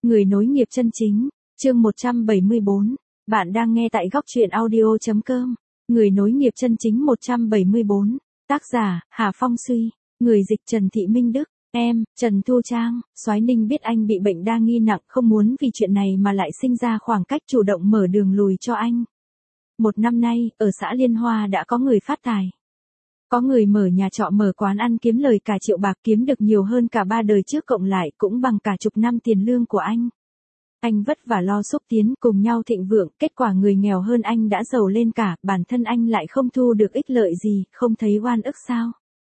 Người nối nghiệp chân chính, chương 174. Bạn đang nghe tại góc truyện audio.com. Người nối nghiệp chân chính 174. Tác giả, Hà Phong Suy. Người dịch Trần Thị Minh Đức. Em, Trần Thu Trang. Soái Ninh biết anh bị bệnh đa nghi nặng, không muốn vì chuyện này mà lại sinh ra khoảng cách, chủ động mở đường lùi cho anh. Một năm nay, ở xã Liên Hoa đã có người phát tài. Có người mở nhà trọ, mở quán ăn kiếm lời cả triệu bạc, kiếm được nhiều hơn cả 3 đời trước cộng lại, cũng bằng cả chục năm tiền lương của anh. Anh vất vả lo xúc tiến, cùng nhau thịnh vượng, kết quả người nghèo hơn anh đã giàu lên cả, bản thân anh lại không thu được ích lợi gì, không thấy oan ức sao?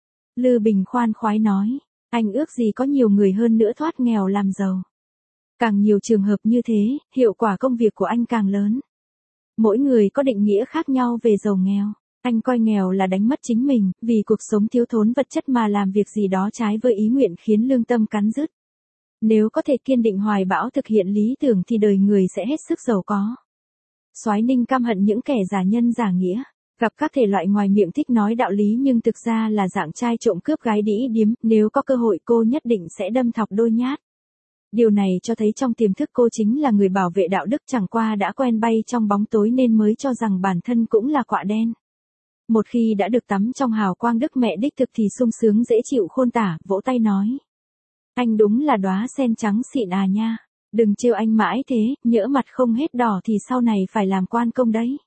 Lư Bình khoan khoái nói, anh ước gì có nhiều người hơn nữa thoát nghèo làm giàu. Càng nhiều trường hợp như thế, hiệu quả công việc của anh càng lớn. Mỗi người có định nghĩa khác nhau về giàu nghèo. Anh coi nghèo là đánh mất chính mình, vì cuộc sống thiếu thốn vật chất mà làm việc gì đó trái với ý nguyện khiến lương tâm cắn rứt. Nếu có thể kiên định hoài bão thực hiện lý tưởng thì đời người sẽ hết sức giàu có. Soái Ninh căm hận những kẻ giả nhân giả nghĩa, gặp các thể loại ngoài miệng thích nói đạo lý nhưng thực ra là dạng trai trộm cướp gái đĩ điếm, nếu có cơ hội cô nhất định sẽ đâm thọc đôi nhát. Điều này cho thấy trong tiềm thức cô chính là người bảo vệ đạo đức, chẳng qua đã quen bay trong bóng tối nên mới cho rằng bản thân cũng là quạ đen. Một khi đã được tắm trong hào quang đức mẹ đích thực thì sung sướng dễ chịu khôn tả, vỗ tay nói. Anh đúng là đóa sen trắng xịn à nha, đừng trêu anh mãi thế, nhỡ mặt không hết đỏ thì sau này phải làm quan công đấy.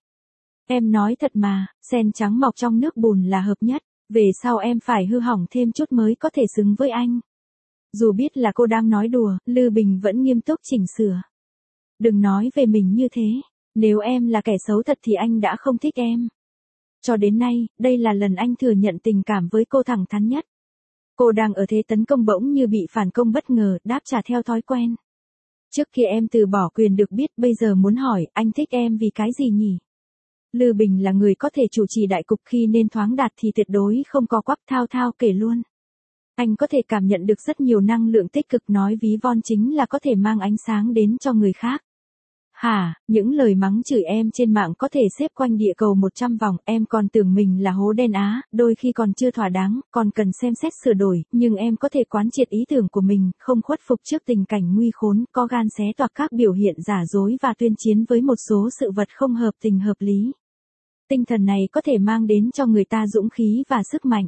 Em nói thật mà, sen trắng mọc trong nước bùn là hợp nhất, về sau em phải hư hỏng thêm chút mới có thể xứng với anh. Dù biết là cô đang nói đùa, Lư Bình vẫn nghiêm túc chỉnh sửa. Đừng nói về mình như thế, nếu em là kẻ xấu thật thì anh đã không thích em. Cho đến nay, đây là lần anh thừa nhận tình cảm với cô thẳng thắn nhất. Cô đang ở thế tấn công bỗng như bị phản công bất ngờ, đáp trả theo thói quen. Trước kia em từ bỏ quyền được biết, bây giờ muốn hỏi, anh thích em vì cái gì nhỉ? Lư Bình là người có thể chủ trì đại cục, khi nên thoáng đạt thì tuyệt đối không có quắp thao thao kể luôn. Anh có thể cảm nhận được rất nhiều năng lượng tích cực, nói ví von chính là có thể mang ánh sáng đến cho người khác. Hả, những lời mắng chửi em trên mạng có thể xếp quanh địa cầu 100 vòng, em còn tưởng mình là hố đen á, đôi khi còn chưa thỏa đáng, còn cần xem xét sửa đổi, nhưng em có thể quán triệt ý tưởng của mình, không khuất phục trước tình cảnh nguy khốn, có gan xé toạc các biểu hiện giả dối và tuyên chiến với một số sự vật không hợp tình hợp lý. Tinh thần này có thể mang đến cho người ta dũng khí và sức mạnh.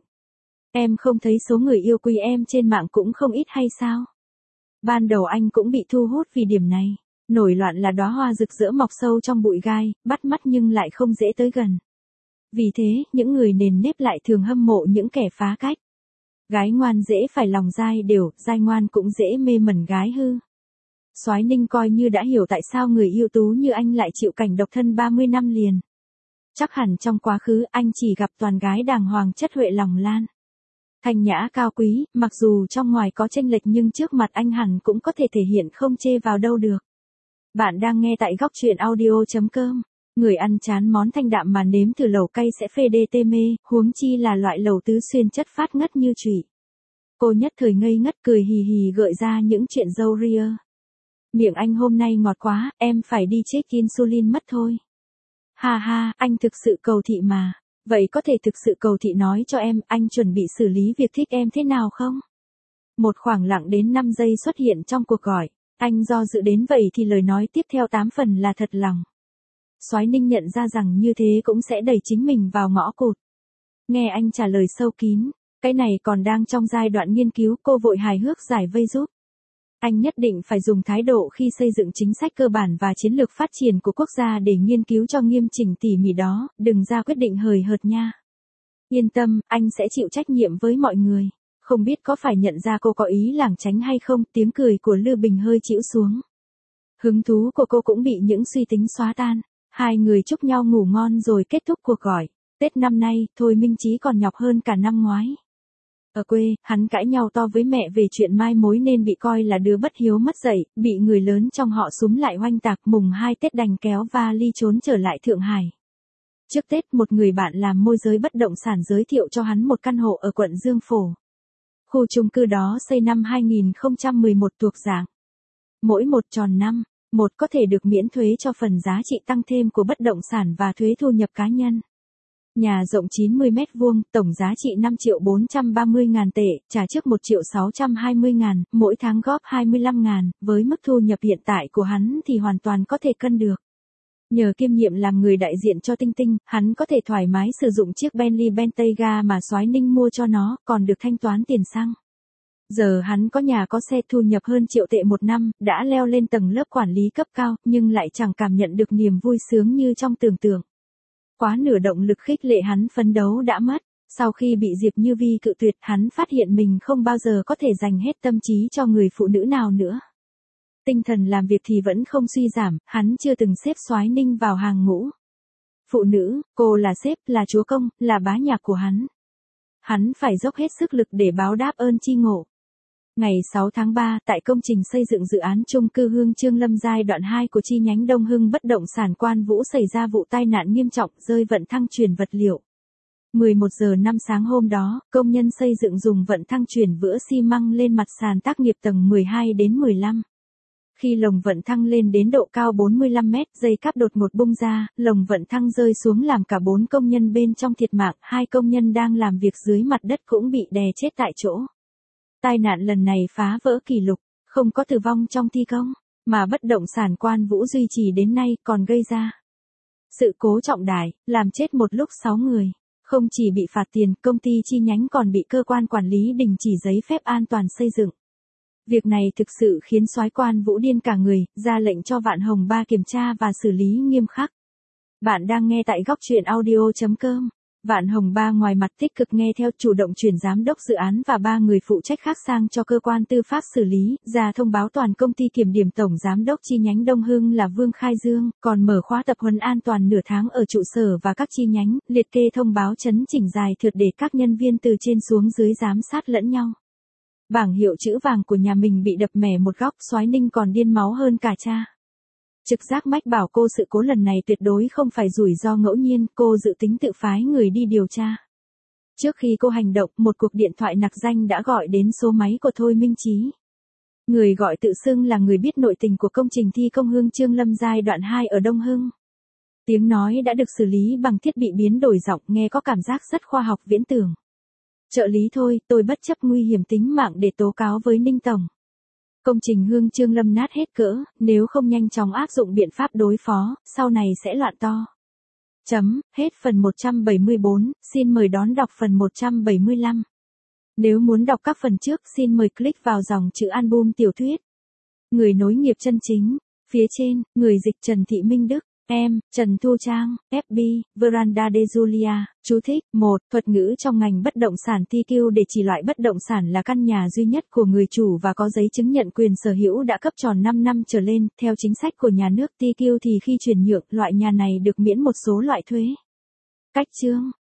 Em không thấy số người yêu quý em trên mạng cũng không ít hay sao? Ban đầu anh cũng bị thu hút vì điểm này. Nổi loạn là đóa hoa rực rỡ mọc sâu trong bụi gai, bắt mắt nhưng lại không dễ tới gần. Vì thế, những người nền nếp lại thường hâm mộ những kẻ phá cách. Gái ngoan dễ phải lòng dai đều, dai ngoan cũng dễ mê mẩn gái hư. Soái Ninh coi như đã hiểu tại sao người ưu tú như anh lại chịu cảnh độc thân 30 năm liền. Chắc hẳn trong quá khứ anh chỉ gặp toàn gái đàng hoàng chất huệ lòng lan. Thanh nhã cao quý, mặc dù trong ngoài có chênh lệch nhưng trước mặt anh hẳn cũng có thể thể hiện không chê vào đâu được. Bạn đang nghe tại góc truyện audio.com. Người ăn chán món thanh đạm mà nếm thử lẩu cay sẽ phê đê tê mê, huống chi là loại lẩu tứ xuyên chất phát ngất như chủy. Cô nhất thời ngây ngất cười hì hì gợi ra những chuyện râu ria. Miệng anh hôm nay ngọt quá, em phải đi check insulin mất thôi. Ha ha, anh thực sự cầu thị mà. Vậy có thể thực sự cầu thị nói cho em, anh chuẩn bị xử lý việc thích em thế nào không? Một khoảng lặng đến 5 giây xuất hiện trong cuộc gọi. Anh do dự đến vậy thì lời nói tiếp theo 8 phần là thật lòng. Soái Ninh nhận ra rằng như thế cũng sẽ đẩy chính mình vào ngõ cụt. Nghe anh trả lời sâu kín, cái này còn đang trong giai đoạn nghiên cứu, cô vội hài hước giải vây giúp. Anh nhất định phải dùng thái độ khi xây dựng chính sách cơ bản và chiến lược phát triển của quốc gia để nghiên cứu cho nghiêm chỉnh tỉ mỉ đó, đừng ra quyết định hời hợt nha. Yên tâm, anh sẽ chịu trách nhiệm với mọi người. Không biết có phải nhận ra cô có ý lảng tránh hay không, tiếng cười của Lư Bình hơi chĩu xuống. Hứng thú của cô cũng bị những suy tính xóa tan. Hai người chúc nhau ngủ ngon rồi kết thúc cuộc gọi. Tết năm nay, Thôi Minh Chí còn nhọc hơn cả năm ngoái. Ở quê, hắn cãi nhau to với mẹ về chuyện mai mối nên bị coi là đứa bất hiếu mất dạy, bị người lớn trong họ súm lại oanh tạc, mùng 2 Tết đành kéo vali trốn trở lại Thượng Hải. Trước Tết, một người bạn làm môi giới bất động sản giới thiệu cho hắn một căn hộ ở quận Dương Phổ. Khu chung cư đó xây năm 2011 thuộc dạng. Mỗi một tròn năm, một có thể được miễn thuế cho phần giá trị tăng thêm của bất động sản và thuế thu nhập cá nhân. Nhà rộng 90 mét vuông, tổng giá trị 5.430.000 tệ, trả trước 1.620.000, mỗi tháng góp 25.000, với mức thu nhập hiện tại của hắn thì hoàn toàn có thể cân được. Nhờ kiêm nhiệm làm người đại diện cho Tinh Tinh, hắn có thể thoải mái sử dụng chiếc Bentley Bentayga mà Soái Ninh mua cho nó, còn được thanh toán tiền xăng. Giờ hắn có nhà có xe, thu nhập hơn triệu tệ một năm, đã leo lên tầng lớp quản lý cấp cao, nhưng lại chẳng cảm nhận được niềm vui sướng như trong tưởng tượng. Quá nửa động lực khích lệ hắn phấn đấu đã mất. Sau khi bị Diệp Như Vi cự tuyệt, hắn phát hiện mình không bao giờ có thể dành hết tâm trí cho người phụ nữ nào nữa. Tinh thần làm việc thì vẫn không suy giảm, hắn chưa từng xếp Soái Ninh vào hàng ngũ. Phụ nữ, cô là sếp, là chúa công, là bá nhạc của hắn. Hắn phải dốc hết sức lực để báo đáp ơn chi ngộ. Ngày 6 tháng 3, tại công trình xây dựng dự án chung cư Hương Chương Lâm giai đoạn 2 của chi nhánh Đông Hưng bất động sản Quan Vũ xảy ra vụ tai nạn nghiêm trọng, rơi vận thăng chuyển vật liệu. 11 giờ 5 sáng hôm đó, công nhân xây dựng dùng vận thăng chuyển vữa xi măng lên mặt sàn tác nghiệp tầng 12 đến 15. Khi lồng vận thăng lên đến độ cao 45 mét, dây cáp đột ngột bung ra, lồng vận thăng rơi xuống làm cả 4 công nhân bên trong thiệt mạng, 2 công nhân đang làm việc dưới mặt đất cũng bị đè chết tại chỗ. Tai nạn lần này phá vỡ kỷ lục, không có tử vong trong thi công, mà bất động sản Quan Vũ duy trì đến nay còn gây ra sự cố trọng đại, làm chết một lúc 6 người. Không chỉ bị phạt tiền, công ty chi nhánh còn bị cơ quan quản lý đình chỉ giấy phép an toàn xây dựng. Việc này thực sự khiến Soái Quan Vũ điên cả người, ra lệnh cho Vạn Hồng Ba kiểm tra và xử lý nghiêm khắc. Bạn đang nghe tại góc truyện audio.com. Vạn Hồng Ba ngoài mặt tích cực nghe theo, chủ động chuyển giám đốc dự án và 3 người phụ trách khác sang cho cơ quan tư pháp xử lý, ra thông báo toàn công ty, kiểm điểm tổng giám đốc chi nhánh Đông Hưng là Vương Khai Dương, còn mở khóa tập huấn an toàn nửa tháng ở trụ sở và các chi nhánh, liệt kê thông báo chấn chỉnh dài thượt để các nhân viên từ trên xuống dưới giám sát lẫn nhau. Bảng hiệu chữ vàng của nhà mình bị đập mẻ một góc, Soái Ninh còn điên máu hơn cả cha. Trực giác mách bảo cô sự cố lần này tuyệt đối không phải rủi ro ngẫu nhiên, cô dự tính tự phái người đi điều tra. Trước khi cô hành động, một cuộc điện thoại nặc danh đã gọi đến số máy của Thôi Minh Chí. Người gọi tự xưng là người biết nội tình của công trình thi công Hương Chương Lâm giai đoạn 2 ở Đông Hưng. Tiếng nói đã được xử lý bằng thiết bị biến đổi giọng, nghe có cảm giác rất khoa học viễn tưởng. Trợ lý Thôi, tôi bất chấp nguy hiểm tính mạng để tố cáo với Ninh Tổng. Công trình Hương Chương Lâm nát hết cỡ, nếu không nhanh chóng áp dụng biện pháp đối phó, sau này sẽ loạn to. Hết phần 174, xin mời đón đọc phần 175. Nếu muốn đọc các phần trước, xin mời click vào dòng chữ album tiểu thuyết. Người nối nghiệp chân chính, phía trên, người dịch Trần Thị Minh Đức. Em, Trần Thu Trang, FB, Veranda de Julia, chú thích, 1. Thuật ngữ trong ngành bất động sản TQ để chỉ loại bất động sản là căn nhà duy nhất của người chủ và có giấy chứng nhận quyền sở hữu đã cấp tròn 5 năm trở lên, theo chính sách của nhà nước TQ thì khi chuyển nhượng, loại nhà này được miễn một số loại thuế. Cách chương